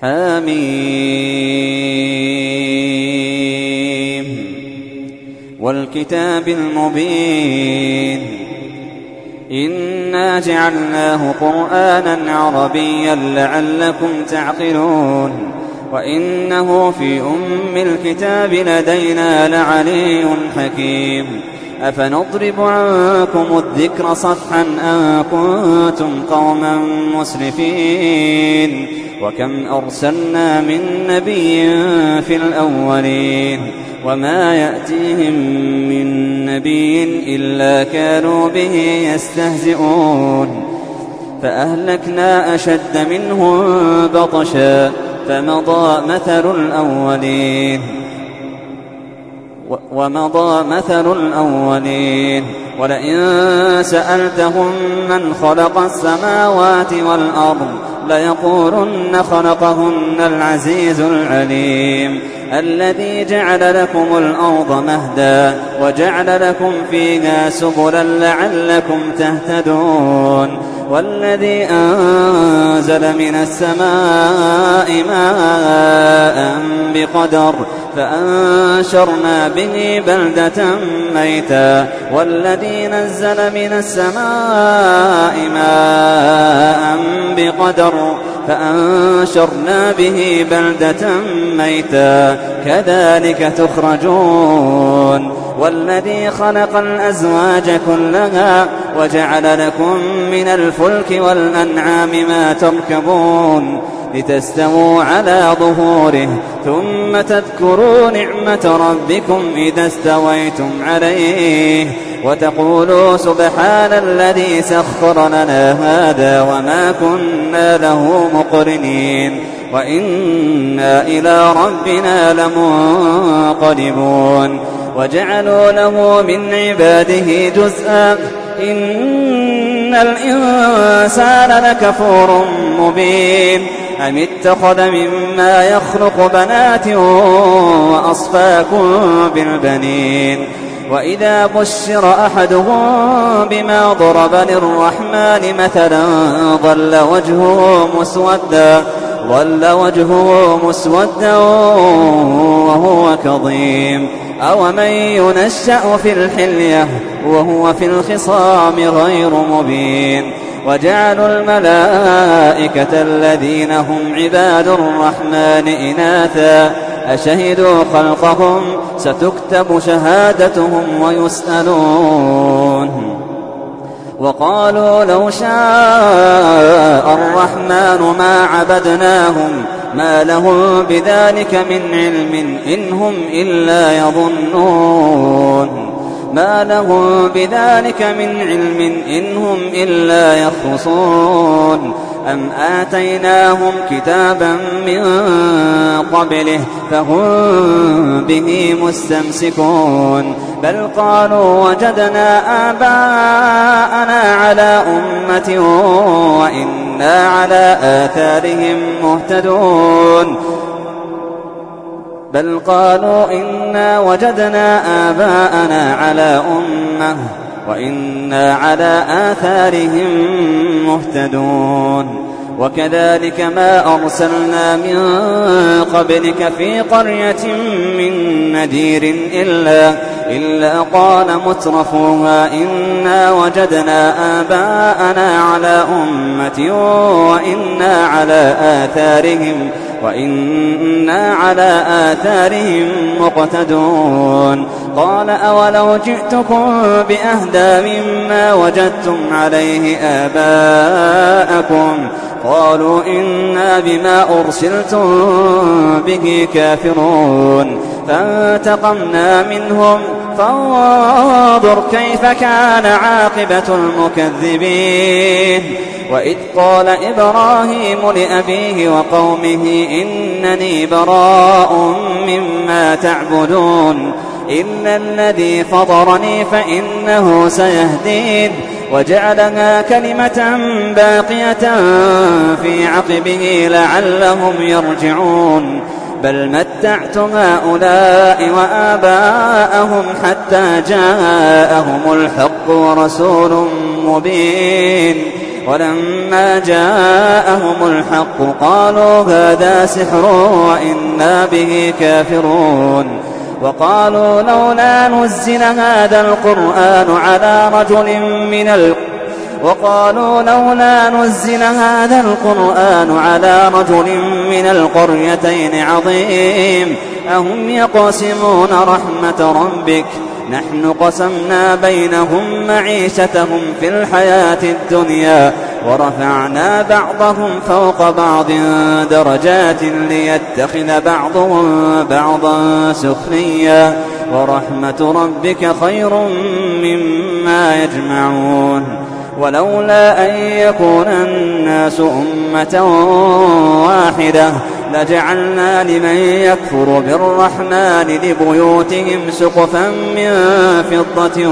حميم والكتاب المبين إنا جعلناه قرآنا عربيا لعلكم تعقلون وإنه في الكتاب لدينا لعلي حكيم أفنضرب عنكم الذكر صفحا أن كنتم قوما مسرفين وكم أرسلنا من نبي في الأولين وما يأتيهم من نبي إلا كانوا به يستهزئون فأهلكنا أشد منهم بطشا فمضى مثل الأولين ولئن سألتهم من خلق السماوات والأرض ليقولن خلقهن العزيز العليم الذي جعل لكم الأرض مهدا وجعل لكم فيها سبلا لعلكم تهتدون والذي أنزل من السماء ماء بقدر فأنشرنا به بلدة ميتا والذي نزل من السماء ماء بقدر فأنشرنا به بلدة ميتا كذلك تخرجون والذي خلق الأزواج كلها وجعل لكم من الفلك والأنعام ما تركبون لتستووا على ظهوره ثم تذكروا نعمة ربكم إذا استويتم عليه وتقولوا سبحان الذي سخر لنا هذا وما كنا له مقرنين وإنا إلى ربنا لمنقلبون وجعلوا له من عباده جزءا إن الإنسان لكفور مبين أم اتخذ مما يخلق بنات وأصفاكم بالبنين وإذا بشر أحدهم بما ضرب للرحمن مثلا ظل وجهه مسودا وهو كظيم أومن ينشأ في الحلية وهو في الخصام غير مبين وجعلوا الملائكة الذين هم عباد الرحمن إناثا أشهدوا خلقهم ستكتب شهادتهم ويسألون وقالوا لو شاء الرحمن ما عبدناهم ما لهم بذلك من علم إن هم إلا يظنون ما لهم بذلك من علم إن هم إلا يخرصون أم آتيناهم كتابا من قبله فهم به مستمسكون بل قالوا وجدنا آباءنا على أمة وإنا على آثارهم مهتدون بل قالوا إنا وجدنا آباءنا على أمة وإنا على آثارهم مهتدون وكذلك ما أرسلنا من قبلك في قرية من نذير إلا قال مترفوها إنا وجدنا آباءنا على أمة وإنا على آثارهم مقتدون قال أولو جئتكم بأهدى مما وجدتم عليه آباءكم قالوا إنا بما أرسلتم به كافرون فانتقمنا منهم فانظر كيف كان عاقبة المكذبين وإذ قال إبراهيم لأبيه وقومه إنني براء مما تعبدون إلا الذي فطرني فإنه سيهدين وجعلها كلمة باقية في عقبه لعلهم يرجعون بل متعت هؤلاء وآباءهم حتى جاءهم الحق ورسول مبين ولما جاءهم الحق قالوا هذا سحر وإنا به كافرون وقالوا لولا نزل هذا القرآن على رجل من القريتين عظيم أهم يقسمون رحمة ربك نحن قسمنا بينهم معيشتهم في الحياة الدنيا ورفعنا بعضهم فوق بعض درجات ليتخذ بعضهم بعضا سخريا ورحمة ربك خير مما يجمعون ولولا أن يكون الناس أمة واحدة لجعلنا لمن يكفر بالرحمن لبيوتهم سقفا من فضة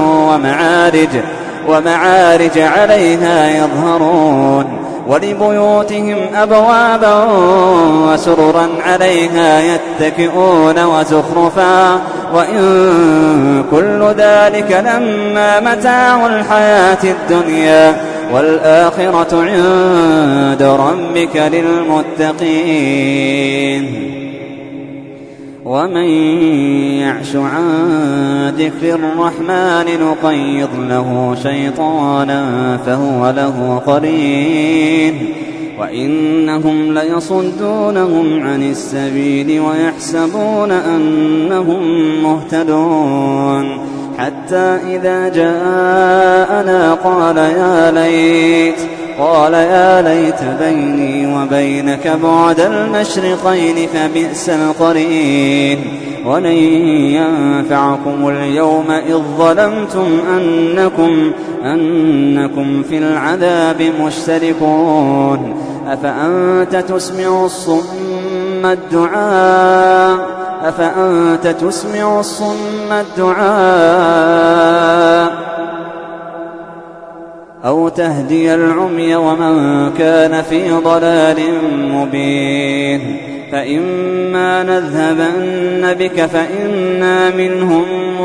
ومعارج عليها يظهرون ولبيوتهم أبوابا وسررا عليها يتكئون وزخرفا وإن كل ذلك لما متاع الحياة الدنيا والآخرة عند ربك للمتقين ومن يعش عن ذكر الرحمن نقيض له شيطانا فهو له قرين وإنهم ليصدونهم عن السبيل ويحسبون أنهم مهتدون حتى إذا جاءنا قال يا ليت بيني وبينك بعد المشرقين فبئس القرين ولن ينفعكم اليوم إذ ظلمتم أنكم في العذاب مشتركون أفأنت تسمع الصم الدعاء أو تهدي العمي ومن كان في ضلال مبين فإما نذهبن بك فإنا منهم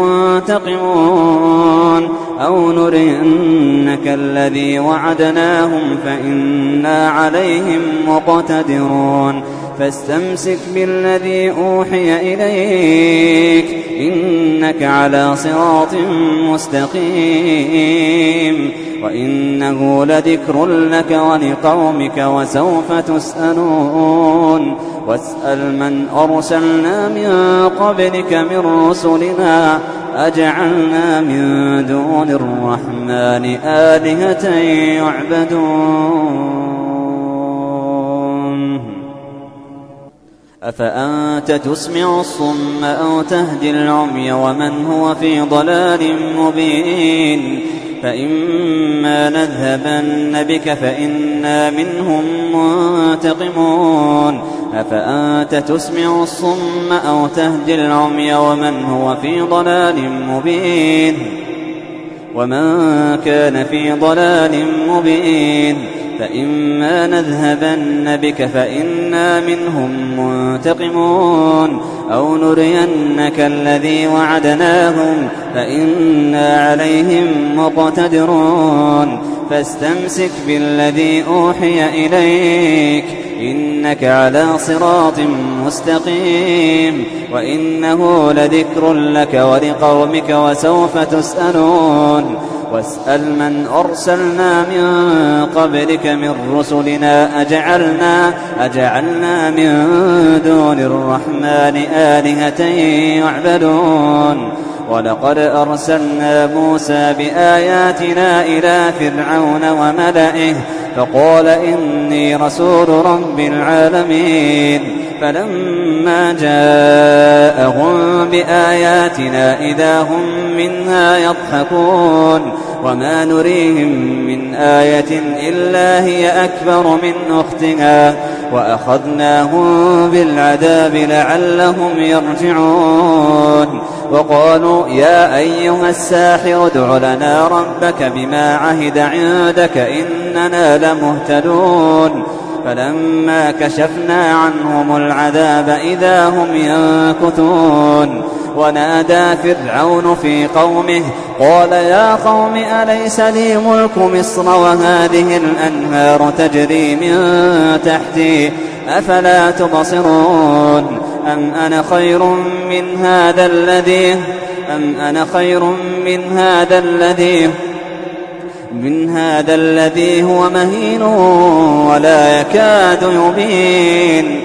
منتقمون أو نرينك الذي وعدناهم فإنا عليهم مقتدرون فاستمسك بالذي أوحي إليك إنك على صراط مستقيم وإنه لذكر لك ولقومك وسوف تسألون واسأل من أرسلنا من قبلك من رسلنا أجعلنا من دون الرحمن آلهة يعبدون أفأنت تسمع الصم أو تهدي العمي ومن هو في ضلال مبين فإما نذهبن بك فإنا منهم منتقمون أفأنت تسمع الصم أو تهدي العمي ومن هو في ضلال مبين ومن كان في ضلال مبين فإما نذهبن بك فإنا منهم منتقمون أو نرينك الذي وعدناهم فإنا عليهم مقتدرون فاستمسك بالذي أوحي إليك إنك على صراط مستقيم وإنه لذكر لك ولقومك وسوف تسألون واسأل من أرسلنا من قبلك من رسلنا أجعلنا من دون الرحمن آلهة يعبدون ولقد أرسلنا موسى بآياتنا إلى فرعون وملئه فقال إني رسول رب العالمين فلما جاءهم بآياتنا إذا هم منها يضحكون وما نريهم من آية إلا هي أكبر من أختها وأخذناهم بالعذاب لعلهم يرجعون وقالوا يا أيها الساحر ادع لنا ربك بما عهد عندك إننا لمهتدون فلما كشفنا عنهم العذاب إذا هم ينكثون ونادى فرعون في قومه قال يا قوم أليس لي ملك مصر وهذه الأنهار تجري من تحتي أفلا تبصرون أم أنا خير من هذا الذي هو مهين ولا يكاد يبين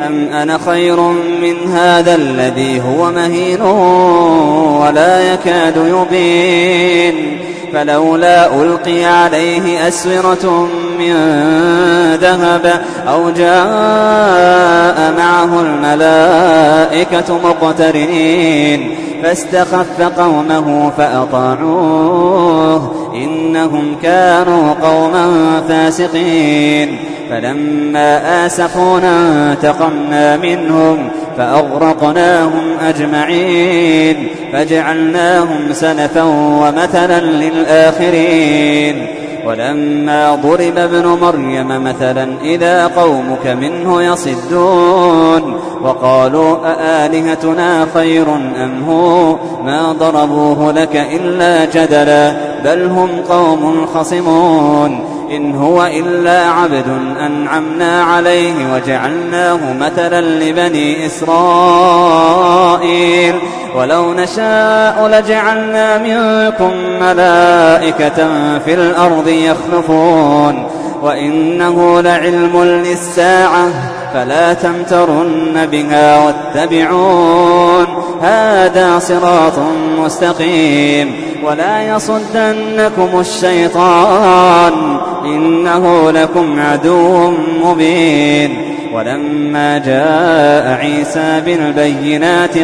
فلولا ألقي عليه أسورة من ذهب أو جاء معه الملائكة مقترنين فاستخف قومه فأطاعوه إنهم كانوا قوما فاسقين فلما آسفونا انتقمنا منهم فأغرقناهم أجمعين فجعلناهم سلفا ومثلا للآخرين ولما ضرب ابن مريم مثلا إذا قومك منه يصدون وقالوا أآلهتنا خير أم هو ما ضربوه لك إلا جدلا بل هم قوم خصمون إن هو إلا عبد أنعمنا عليه وجعلناه مثلا لبني إسرائيل ولو نشاء لجعلنا منكم ملائكة في الأرض يخلفون وإنه لعلم للساعة فلا تمترن بها واتبعون هذا صراط مستقيم ولا يصدنكم الشيطان إنه لكم عدو مبين ولما جاء عيسى بالبينات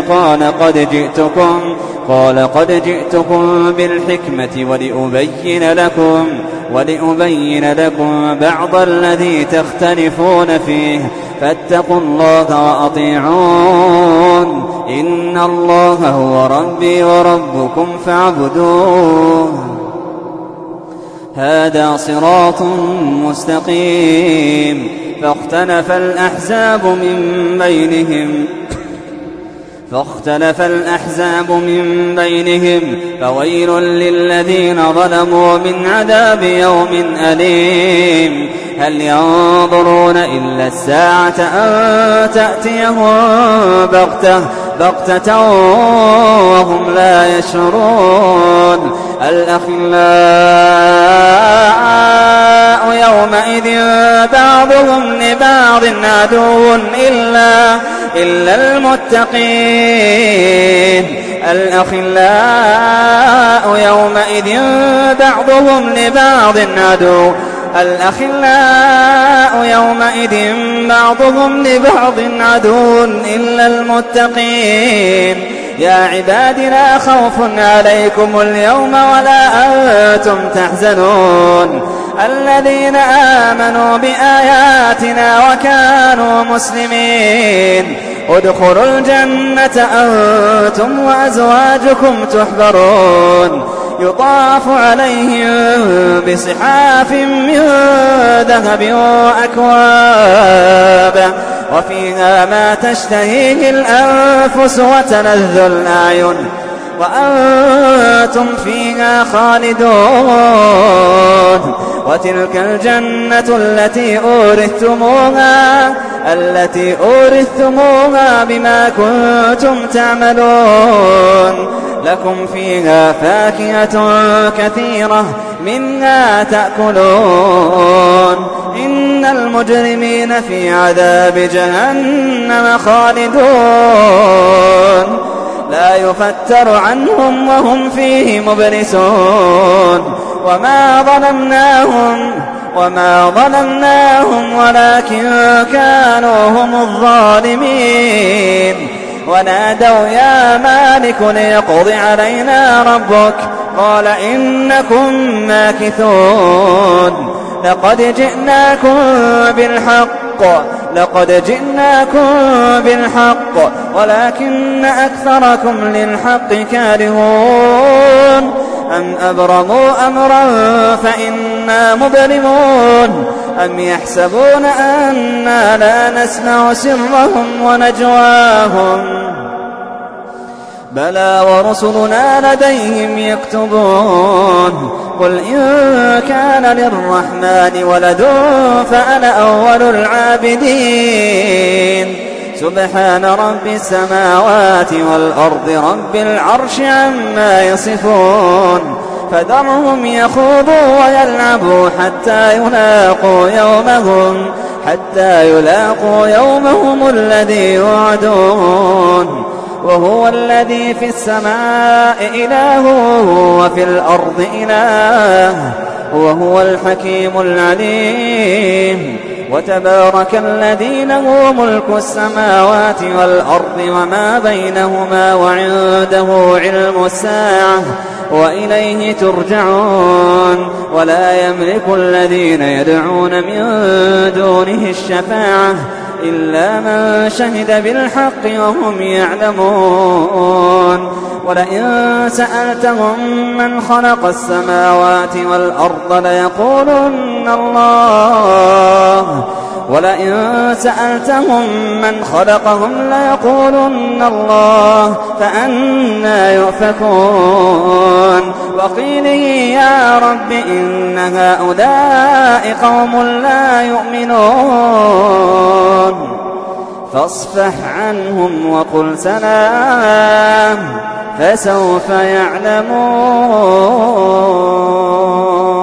قال قد جئتكم بالحكمة ولأبين لكم بعض الذي تختلفون فيه فاتقوا الله وأطيعون إن الله هو ربي وربكم فاعبدوه هذا صراط مستقيم فاختلف الأحزاب من بينهم فويل للذين ظلموا من عذاب يوم أليم هل ينظرون إلا الساعة أن تأتيهم بغتة وهم لا يشعرون الأخلاء يومئذ بعضهم لبعض عدو إلا المتقين الأخلاء يومئذ بعضهم لبعض عدو إلا المتقين يا عباد لا خوف عليكم اليوم ولا أنتم تحزنون الذين آمنوا بآياتنا وكانوا مسلمين ادخلوا الجنة أنتم وأزواجكم تحبرون يطاف عليهم بصحاف من ذهب وأكواب وفيها ما تشتهيه الأنفس وتلذ الأعين وأنتم فيها خالدون وتلك الجنة التي أورثتموها بما كنتم تعملون لكم فيها فاكهة كثيرة منها تأكلون إن المجرمين في عذاب جهنم خالدون لا يفتر عنهم وهم فيه مبلسون وما ظلمناهم ولكن كانوا هم الظالمين ونادوا يا مالك ليقض علينا ربك قال إنكم ماكثون لقد جئناكم بالحق ولكن أكثركم للحق كارهون أم أبرموا أمرا فإنا مبرمون أم يحسبون أنا لا نسمع سرهم ونجواهم بلى ورسلنا لديهم يكتبون قل إن كان للرحمن ولد فأنا أول العابدين سبحان رب السماوات والأرض رب العرش عما يصفون فذرهم يخوضوا ويلعبوا حتى يلاقوا يومهم الذي يوعدون وهو الذي في السماء إله وفي الأرض إله وهو الحكيم العليم وتبارك الذي له ملك السماوات والأرض وما بينهما وعنده علم الساعة وإليه ترجعون ولا يملك الذين يدعون من دونه الشفاعة إلا من شهد بالحق وهم يعلمون ولئن سألتهم من خلق السماوات والأرض ليقولن الله ولئن سألتهم من خلقهم ليقولن الله فأنى يؤفكون وقيله يا رب إن هؤلاء قوم لا يؤمنون فاصفح عنهم وقل سلام فسوف يعلمون